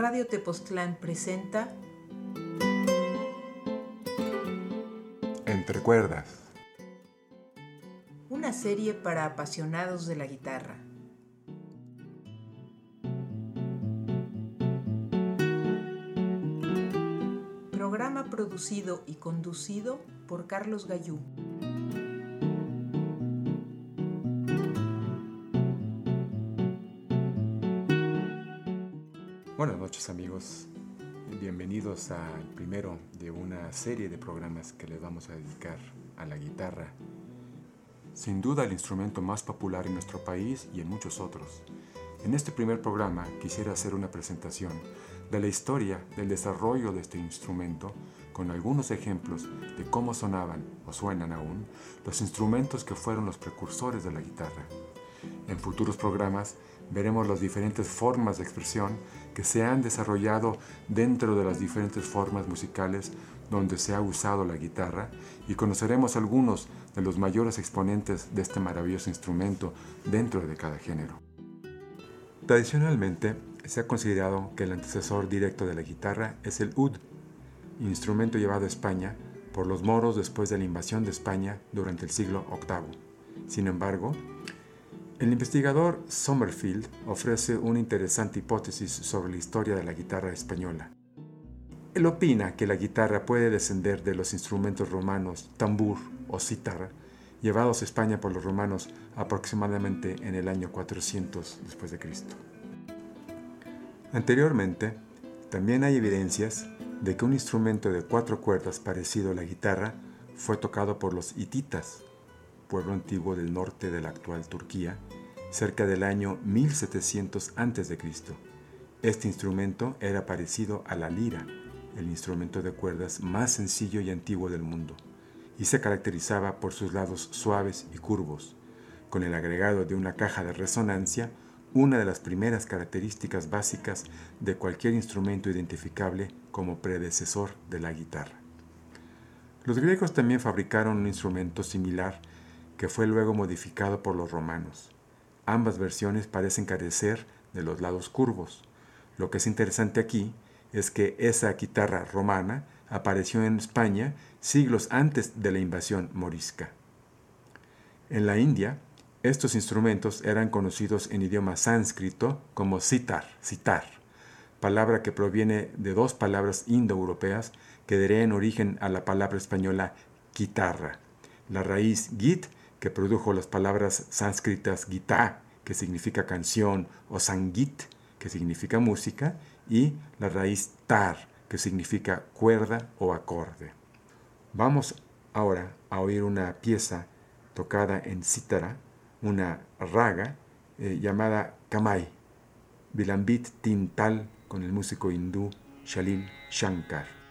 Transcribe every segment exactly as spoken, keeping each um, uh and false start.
Radio Tepoztlán presenta Entre Cuerdas, una serie para apasionados de la guitarra. Programa producido y conducido por Carlos Gallú. Buenas noches, amigos. Bienvenidos al primero de una serie de programas que les vamos a dedicar a la guitarra. Sin duda el instrumento más popular en nuestro país y en muchos otros. En este primer programa quisiera hacer una presentación de la historia del desarrollo de este instrumento con algunos ejemplos de cómo sonaban o suenan aún los instrumentos que fueron los precursores de la guitarra. En futuros programas veremos las diferentes formas de expresión que se han desarrollado dentro de las diferentes formas musicales donde se ha usado la guitarra y conoceremos algunos de los mayores exponentes de este maravilloso instrumento dentro de cada género. Tradicionalmente se ha considerado que el antecesor directo de la guitarra es el oud, instrumento llevado a España por los moros después de la invasión de España durante el siglo octavo. Sin embargo, el investigador Sommerfeld ofrece una interesante hipótesis sobre la historia de la guitarra española. Él opina que la guitarra puede descender de los instrumentos romanos tambur o cítara, llevados a España por los romanos aproximadamente en el año cuatrocientos después de Cristo. Anteriormente, también hay evidencias de que un instrumento de cuatro cuerdas parecido a la guitarra fue tocado por los hititas, pueblo antiguo del norte de la actual Turquía, cerca del año mil setecientos antes de Cristo. Este instrumento era parecido a la lira, el instrumento de cuerdas más sencillo y antiguo del mundo, y se caracterizaba por sus lados suaves y curvos, con el agregado de una caja de resonancia, una de las primeras características básicas de cualquier instrumento identificable como predecesor de la guitarra. Los griegos también fabricaron un instrumento similar que fue luego modificado por los romanos. Ambas versiones parecen carecer de los lados curvos. Lo que es interesante aquí es que esa guitarra romana apareció en España siglos antes de la invasión morisca. En la India, estos instrumentos eran conocidos en idioma sánscrito como sitar, sitar, palabra que proviene de dos palabras indoeuropeas que darían origen a la palabra española guitarra. La raíz git, que produjo las palabras sánscritas gita, que significa canción, o sangit, que significa música, y la raíz tar, que significa cuerda o acorde. Vamos ahora a oír una pieza tocada en cítara, una raga eh, llamada Kamai, Vilambit Tintal, con el músico hindú Shalil Shankar.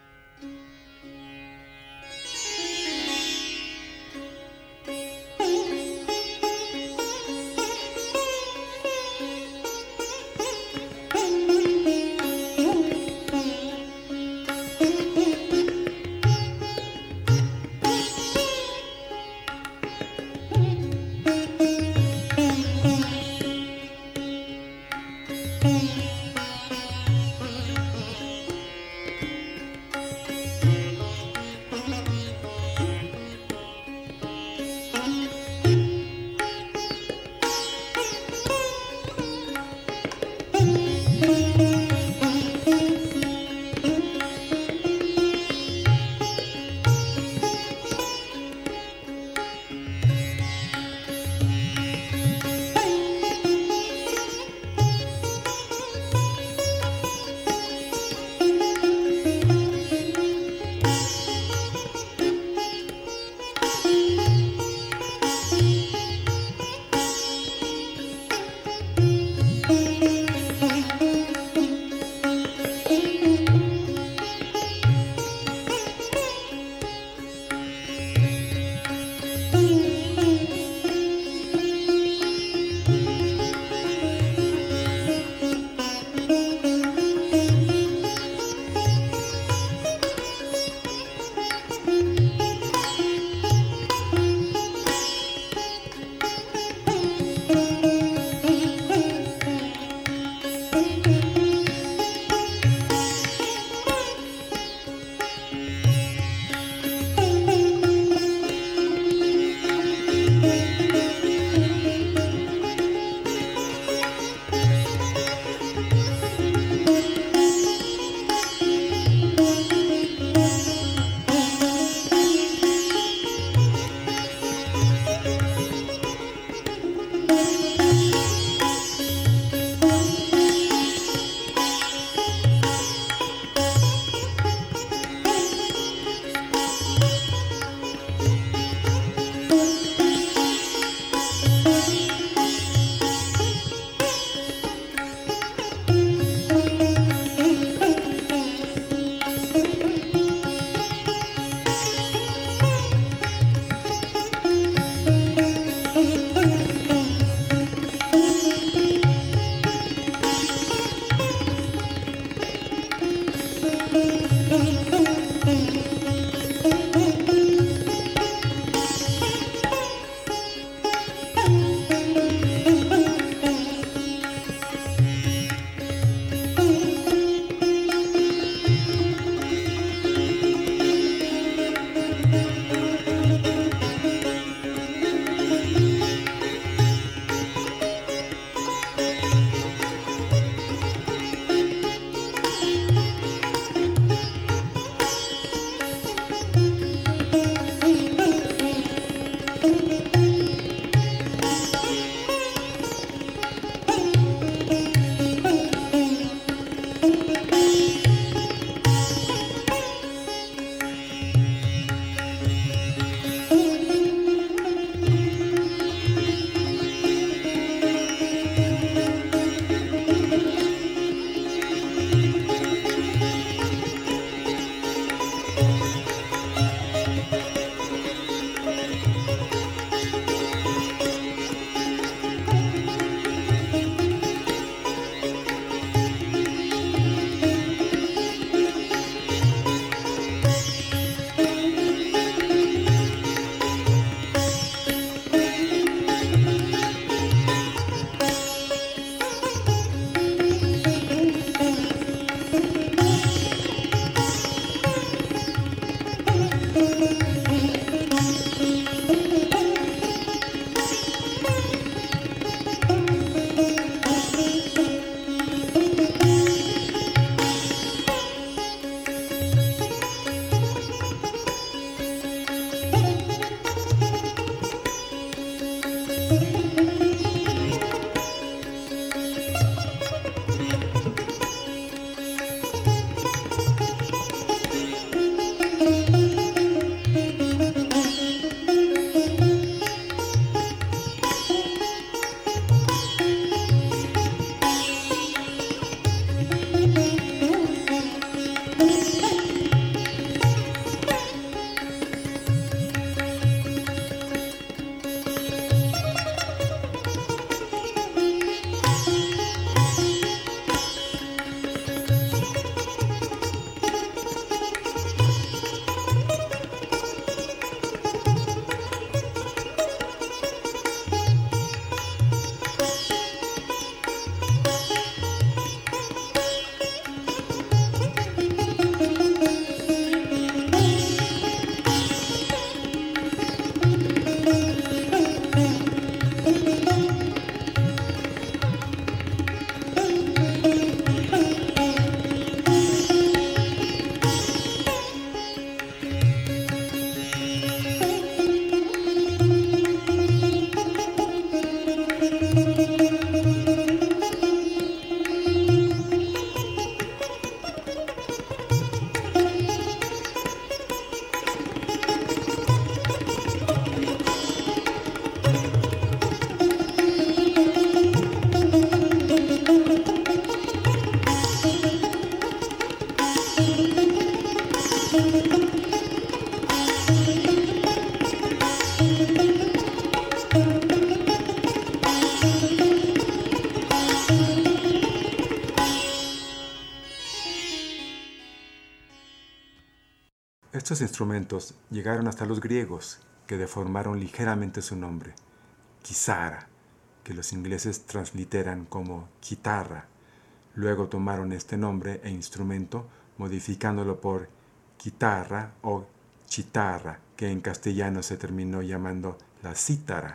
Estos instrumentos llegaron hasta los griegos, que deformaron ligeramente su nombre, kithara, que los ingleses transliteran como guitarra. Luego tomaron este nombre e instrumento, modificándolo por guitarra o chitarra, que en castellano se terminó llamando la cítara.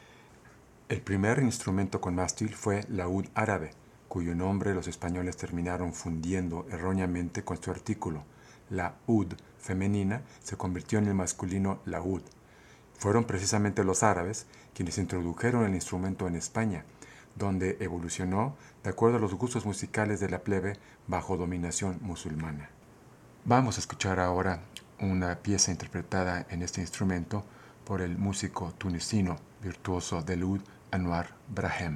El primer instrumento con mástil fue laúd árabe, cuyo nombre los españoles terminaron fundiendo erróneamente con su artículo. La ud femenina se convirtió en el masculino laúd. Fueron precisamente los árabes quienes introdujeron el instrumento en España, donde evolucionó de acuerdo a los gustos musicales de la plebe bajo dominación musulmana. Vamos a escuchar ahora una pieza interpretada en este instrumento por el músico tunecino virtuoso del oud Anwar Brahem.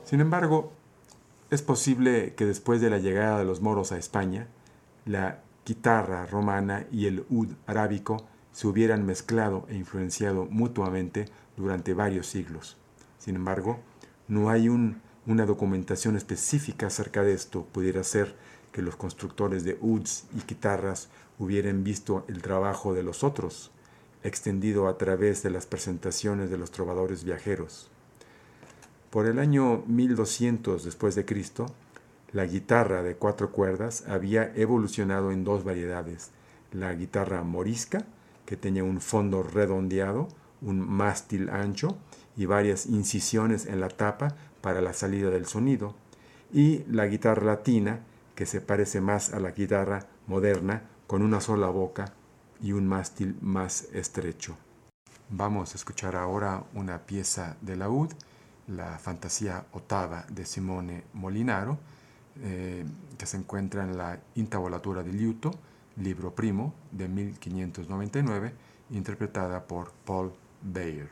Sin embargo, es posible que después de la llegada de los moros a España, la guitarra romana y el ud arábico se hubieran mezclado e influenciado mutuamente durante varios siglos. Sin embargo, no hay un, una documentación específica acerca de esto. Pudiera ser que los constructores de uds y guitarras hubieran visto el trabajo de los otros, extendido a través de las presentaciones de los trovadores viajeros. Por el año mil doscientos después de Cristo, la guitarra de cuatro cuerdas había evolucionado en dos variedades: la guitarra morisca, que tenía un fondo redondeado, un mástil ancho y varias incisiones en la tapa para la salida del sonido, y la guitarra latina, que se parece más a la guitarra moderna, con una sola boca y un mástil más estrecho. Vamos a escuchar ahora una pieza de laúd, la Fantasía Ottava de Simone Molinaro, eh, que se encuentra en la Intavolatura di liuto, libro primo de mil quinientos noventa y nueve, interpretada por Paul Bayer.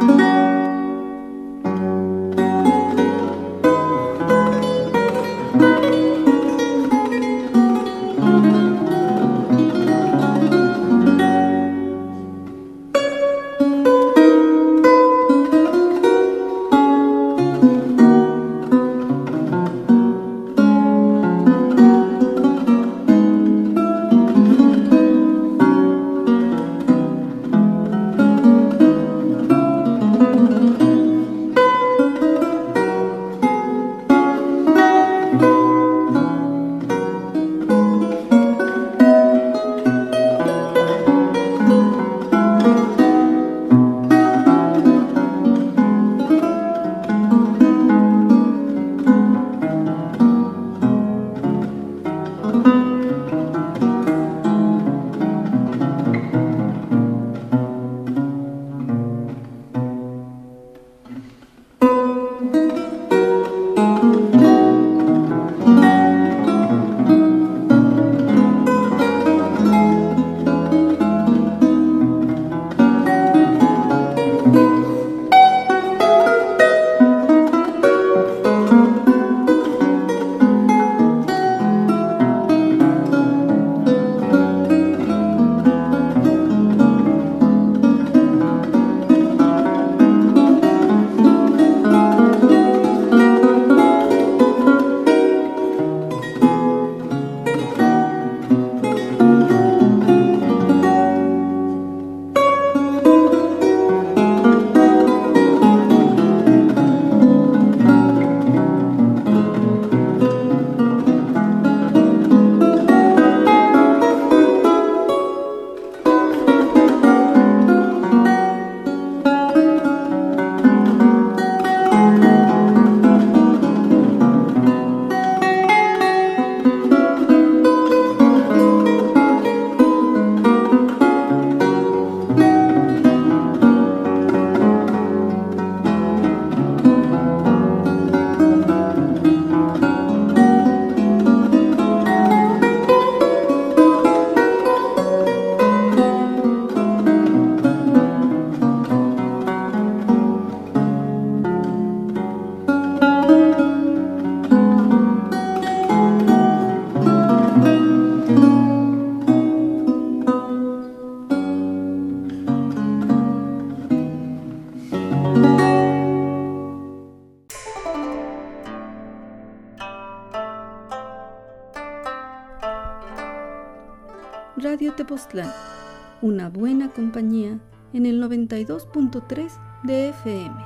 Radio Tepoztlán, una buena compañía en el noventa y dos punto tres de F M.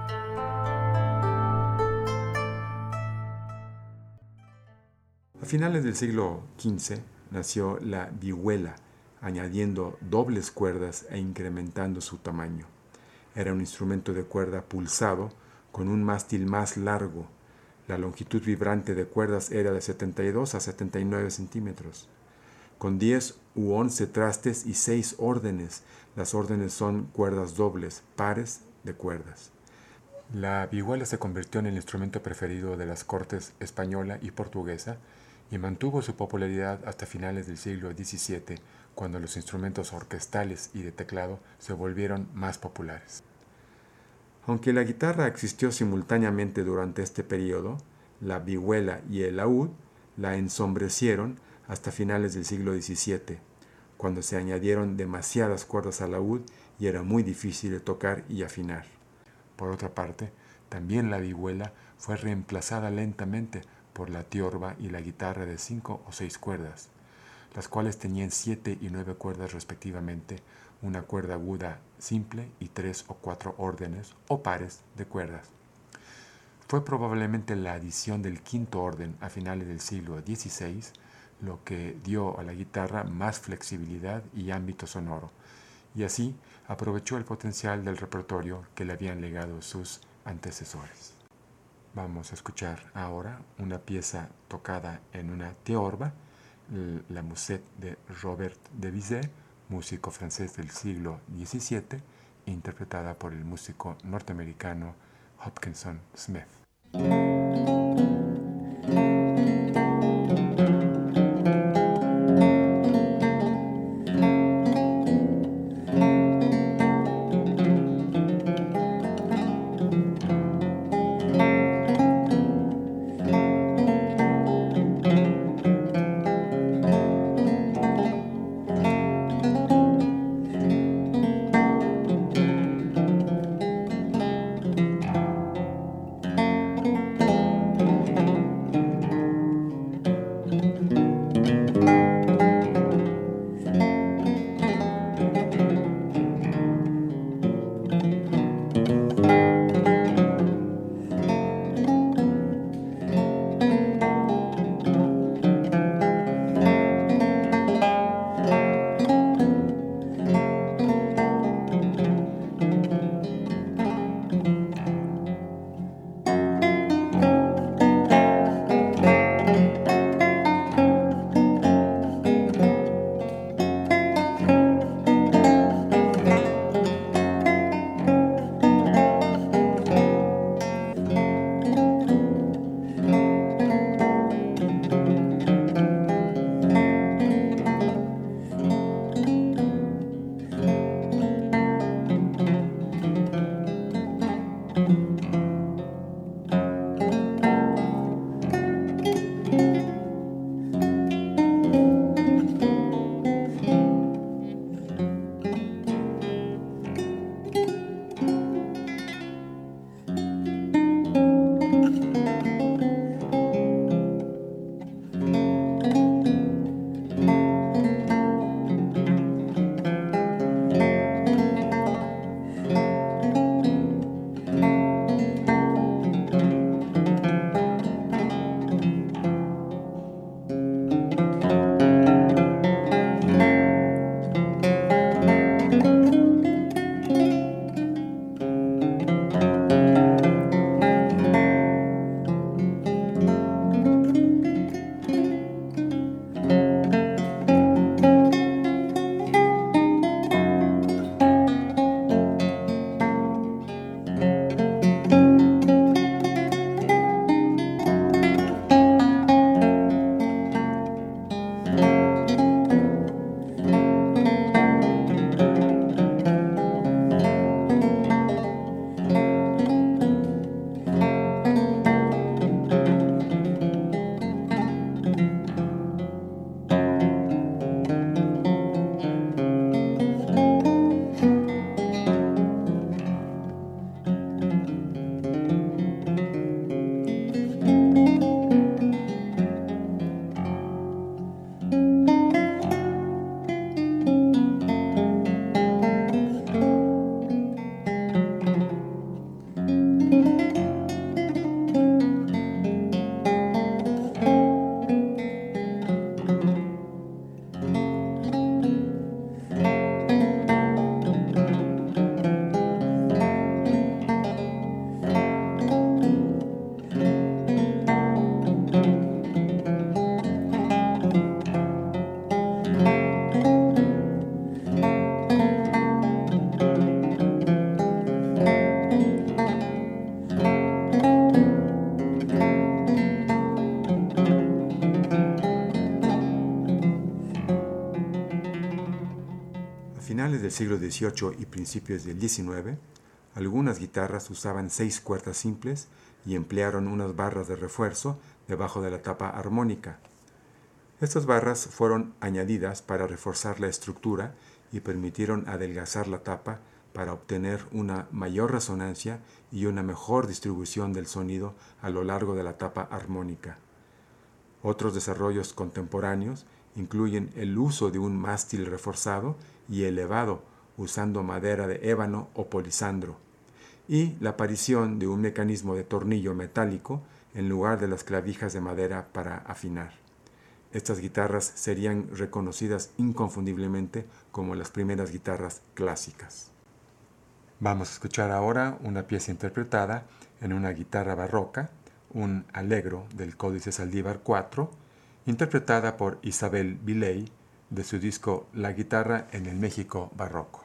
A finales del siglo quince nació la vihuela, añadiendo dobles cuerdas e incrementando su tamaño. Era un instrumento de cuerda pulsado con un mástil más largo. La longitud vibrante de cuerdas era de setenta y dos a setenta y nueve centímetros. Con diez u once trastes y seis órdenes. Las órdenes son cuerdas dobles, pares de cuerdas. La vihuela se convirtió en el instrumento preferido de las cortes española y portuguesa y mantuvo su popularidad hasta finales del siglo diecisiete, cuando los instrumentos orquestales y de teclado se volvieron más populares. Aunque la guitarra existió simultáneamente durante este periodo, la vihuela y el laúd la ensombrecieron hasta finales del siglo diecisiete, cuando se añadieron demasiadas cuerdas al laúd y era muy difícil de tocar y afinar. Por otra parte, también la vihuela fue reemplazada lentamente por la tiorba y la guitarra de cinco o seis cuerdas, las cuales tenían siete y nueve cuerdas respectivamente, una cuerda aguda simple y tres o cuatro órdenes o pares de cuerdas. Fue probablemente la adición del quinto orden a finales del siglo dieciséis lo que dio a la guitarra más flexibilidad y ámbito sonoro, y así aprovechó el potencial del repertorio que le habían legado sus antecesores. Vamos a escuchar ahora una pieza tocada en una tiorba, la Musette de Robert de Bizet, músico francés del siglo diecisiete, interpretada por el músico norteamericano Hopkinson Smith. finales del siglo dieciocho y principios del diecinueve, algunas guitarras usaban seis cuerdas simples y emplearon unas barras de refuerzo debajo de la tapa armónica. Estas barras fueron añadidas para reforzar la estructura y permitieron adelgazar la tapa para obtener una mayor resonancia y una mejor distribución del sonido a lo largo de la tapa armónica. Otros desarrollos contemporáneos incluyen el uso de un mástil reforzado y elevado usando madera de ébano o polisandro, y la aparición de un mecanismo de tornillo metálico en lugar de las clavijas de madera para afinar. Estas guitarras serían reconocidas inconfundiblemente como las primeras guitarras clásicas. Vamos a escuchar ahora una pieza interpretada en una guitarra barroca, un Allegro del Códice Saldívar cuatro, interpretada por Isabel Viley de su disco La guitarra en el México barroco.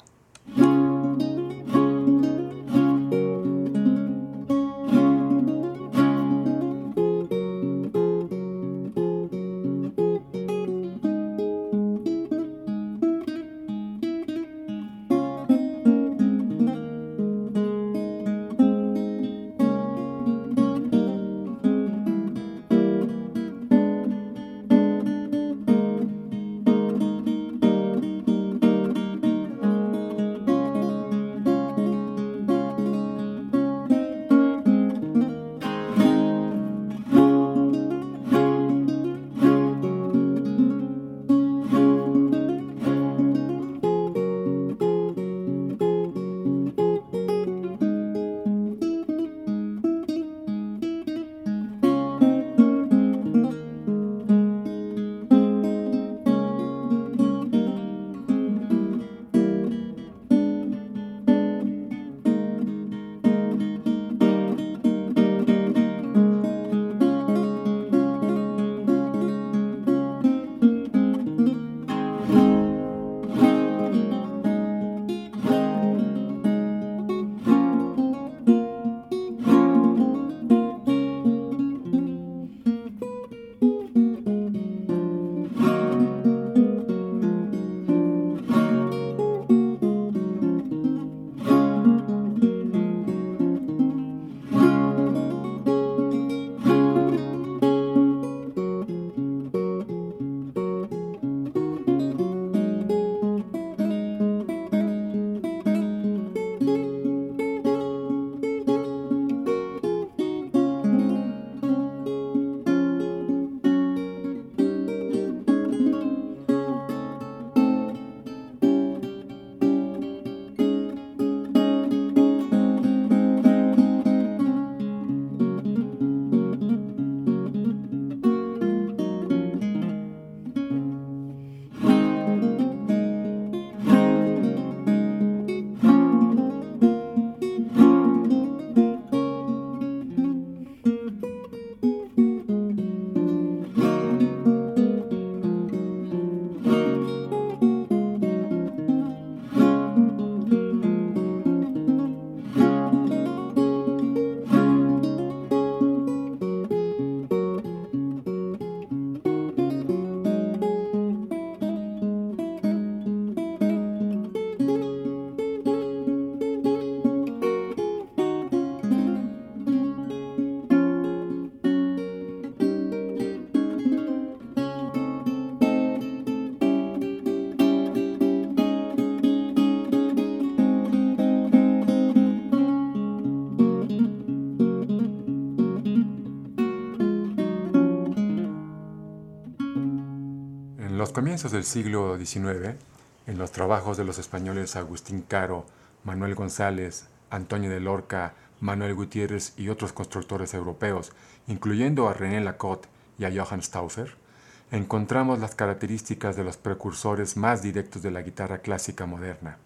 En los comienzos del siglo diecinueve, en los trabajos de los españoles Agustín Caro, Manuel González, Antonio de Lorca, Manuel Gutiérrez y otros constructores europeos, incluyendo a René Lacote y a Johann Stauffer, encontramos las características de los precursores más directos de la guitarra clásica moderna.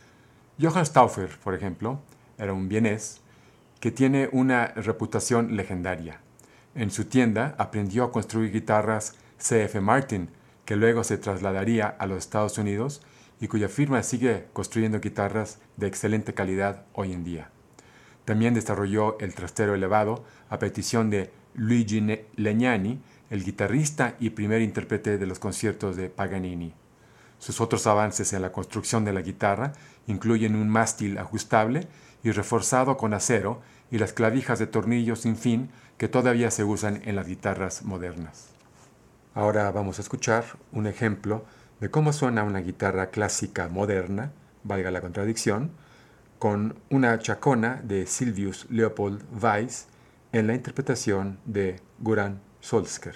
Johann Stauffer, por ejemplo, era un vienés que tiene una reputación legendaria. En su tienda aprendió a construir guitarras C F Martin, que luego se trasladaría a los Estados Unidos y cuya firma sigue construyendo guitarras de excelente calidad hoy en día. También desarrolló el trastero elevado a petición de Luigi Legnani, el guitarrista y primer intérprete de los conciertos de Paganini. Sus otros avances en la construcción de la guitarra incluyen un mástil ajustable y reforzado con acero y las clavijas de tornillo sin fin que todavía se usan en las guitarras modernas. Ahora vamos a escuchar un ejemplo de cómo suena una guitarra clásica moderna, valga la contradicción, con una chacona de Sylvius Leopold Weiss en la interpretación de Göran Solskjær.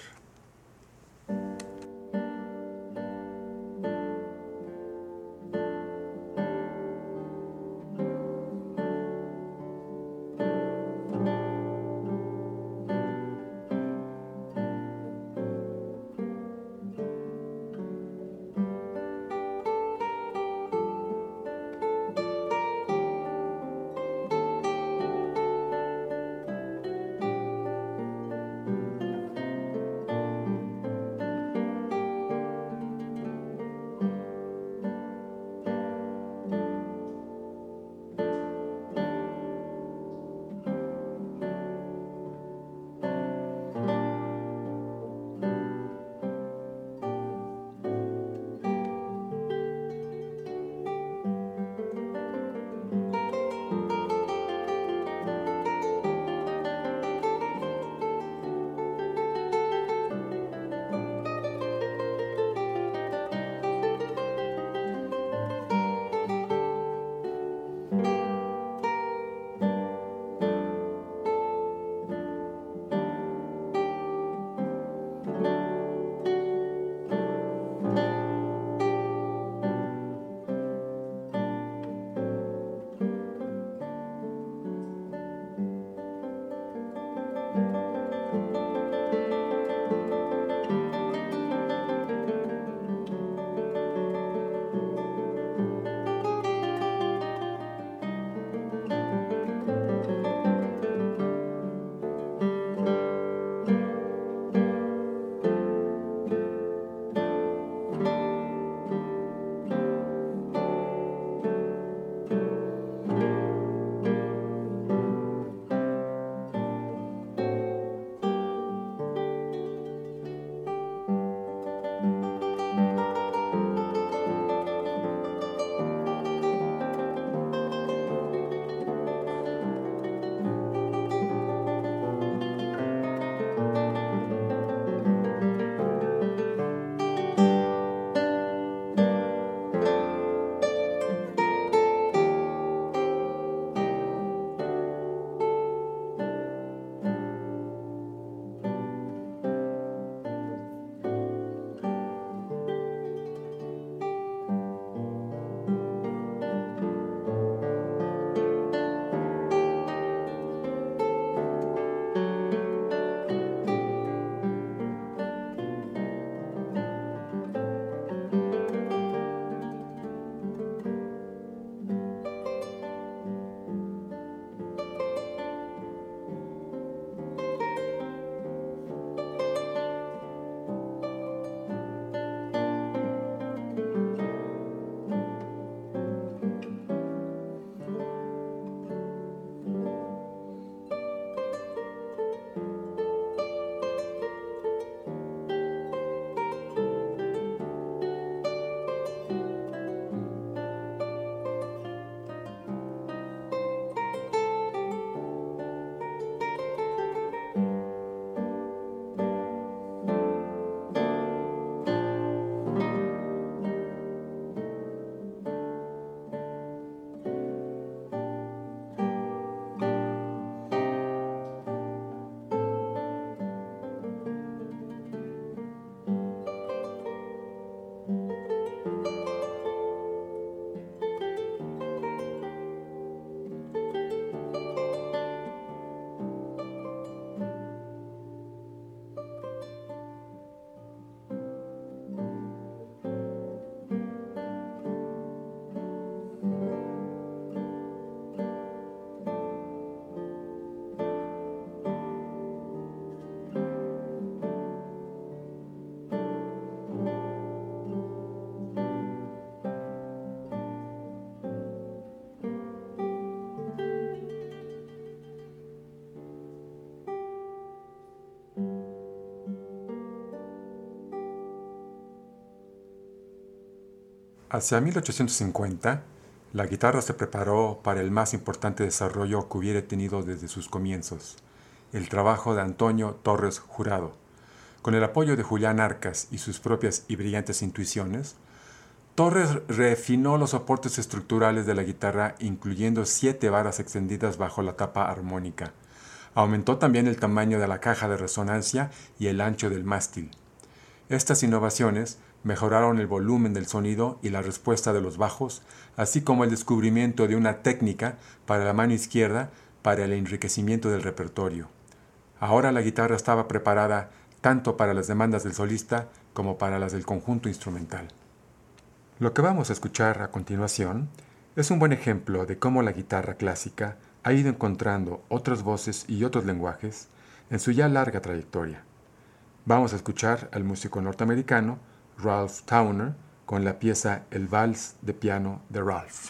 Hacia mil ochocientos cincuenta, La guitarra se preparó para el más importante desarrollo que hubiera tenido desde sus comienzos, el trabajo de Antonio Torres Jurado. Con el apoyo de Julián Arcas y sus propias y brillantes intuiciones, Torres refinó los soportes estructurales de la guitarra, incluyendo siete varas extendidas bajo la tapa armónica. Aumentó también el tamaño de la caja de resonancia y el ancho del mástil. Estas innovaciones mejoraron el volumen del sonido y la respuesta de los bajos, así como el descubrimiento de una técnica para la mano izquierda para el enriquecimiento del repertorio. Ahora la guitarra estaba preparada tanto para las demandas del solista como para las del conjunto instrumental. Lo que vamos a escuchar a continuación es un buen ejemplo de cómo la guitarra clásica ha ido encontrando otras voces y otros lenguajes en su ya larga trayectoria. Vamos a escuchar al músico norteamericano Ralph Towner con la pieza El Vals de piano de Ralph.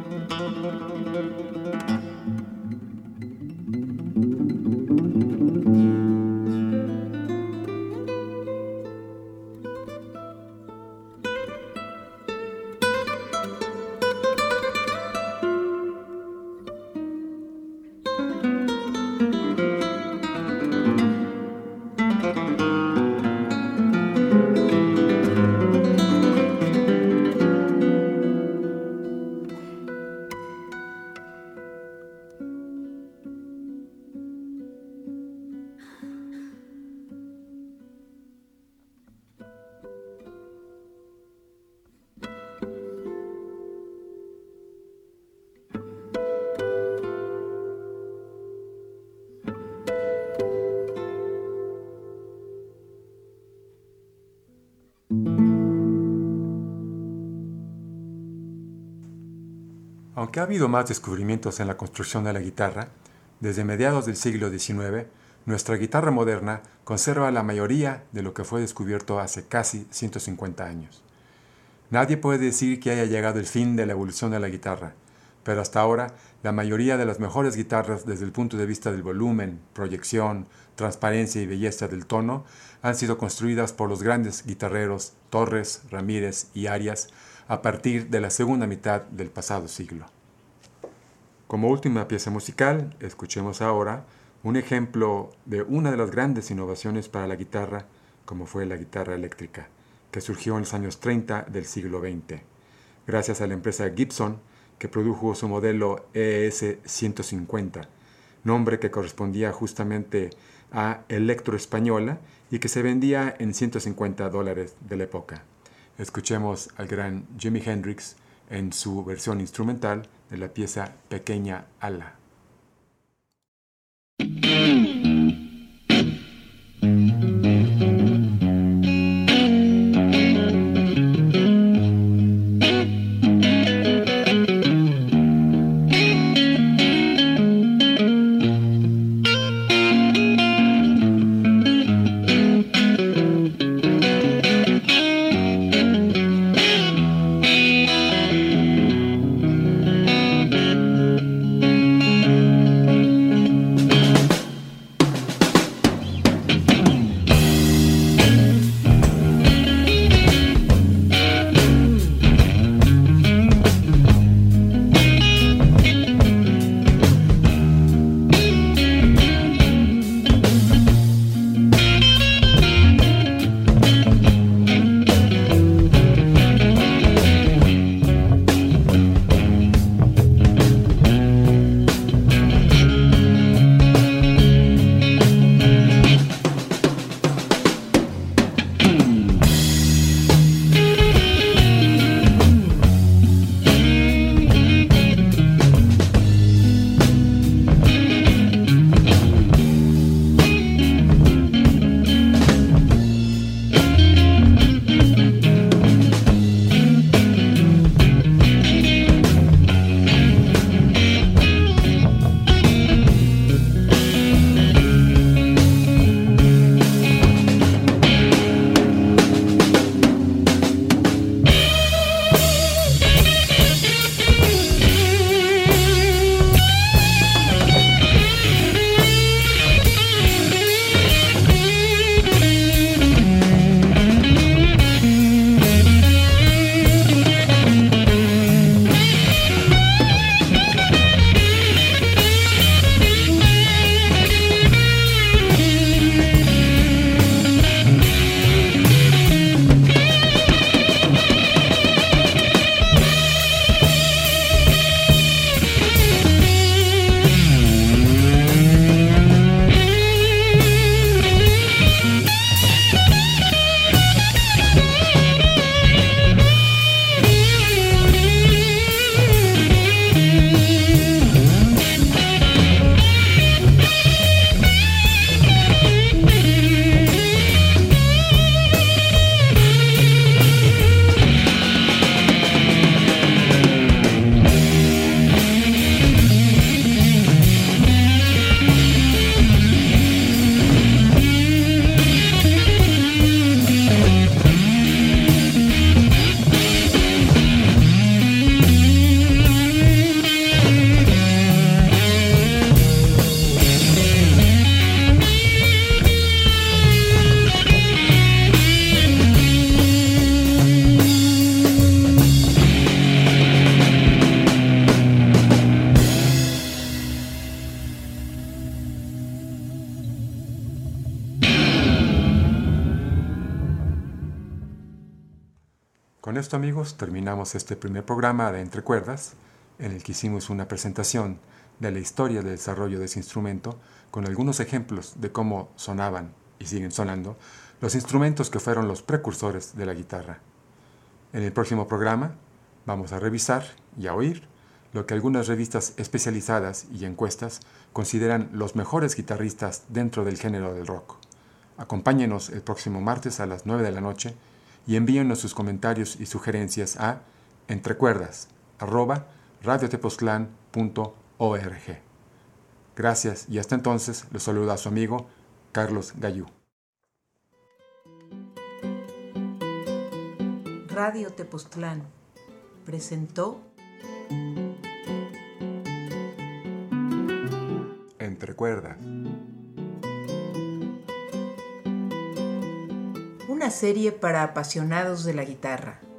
Aunque ha habido más descubrimientos en la construcción de la guitarra, desde mediados del siglo diecinueve, nuestra guitarra moderna conserva la mayoría de lo que fue descubierto hace casi ciento cincuenta años. Nadie puede decir que haya llegado el fin de la evolución de la guitarra, pero hasta ahora la mayoría de las mejores guitarras desde el punto de vista del volumen, proyección, transparencia y belleza del tono han sido construidas por los grandes guitarreros Torres, Ramírez y Arias a partir de la segunda mitad del pasado siglo. Como última pieza musical, escuchemos ahora un ejemplo de una de las grandes innovaciones para la guitarra, como fue la guitarra eléctrica, que surgió en los años treinta del siglo veinte, gracias a la empresa Gibson, que produjo su modelo E S ciento cincuenta, nombre que correspondía justamente a Electro Española y que se vendía en ciento cincuenta dólares de la época. Escuchemos al gran Jimi Hendrix en su versión instrumental de la pieza Pequeña Ala. Con esto, amigos, terminamos este primer programa de Entre Cuerdas, en el que hicimos una presentación de la historia del desarrollo de ese instrumento, con algunos ejemplos de cómo sonaban y siguen sonando los instrumentos que fueron los precursores de la guitarra. En el próximo programa vamos a revisar y a oír lo que algunas revistas especializadas y encuestas consideran los mejores guitarristas dentro del género del rock. Acompáñenos el próximo martes a las nueve de la noche y envíenos sus comentarios y sugerencias a entrecuerdas arroba radiotepoztlán punto org. Gracias y hasta entonces los saluda a su amigo Carlos Gallú. Radio Tepoztlán presentó Entre Cuerdas, una serie para apasionados de la guitarra.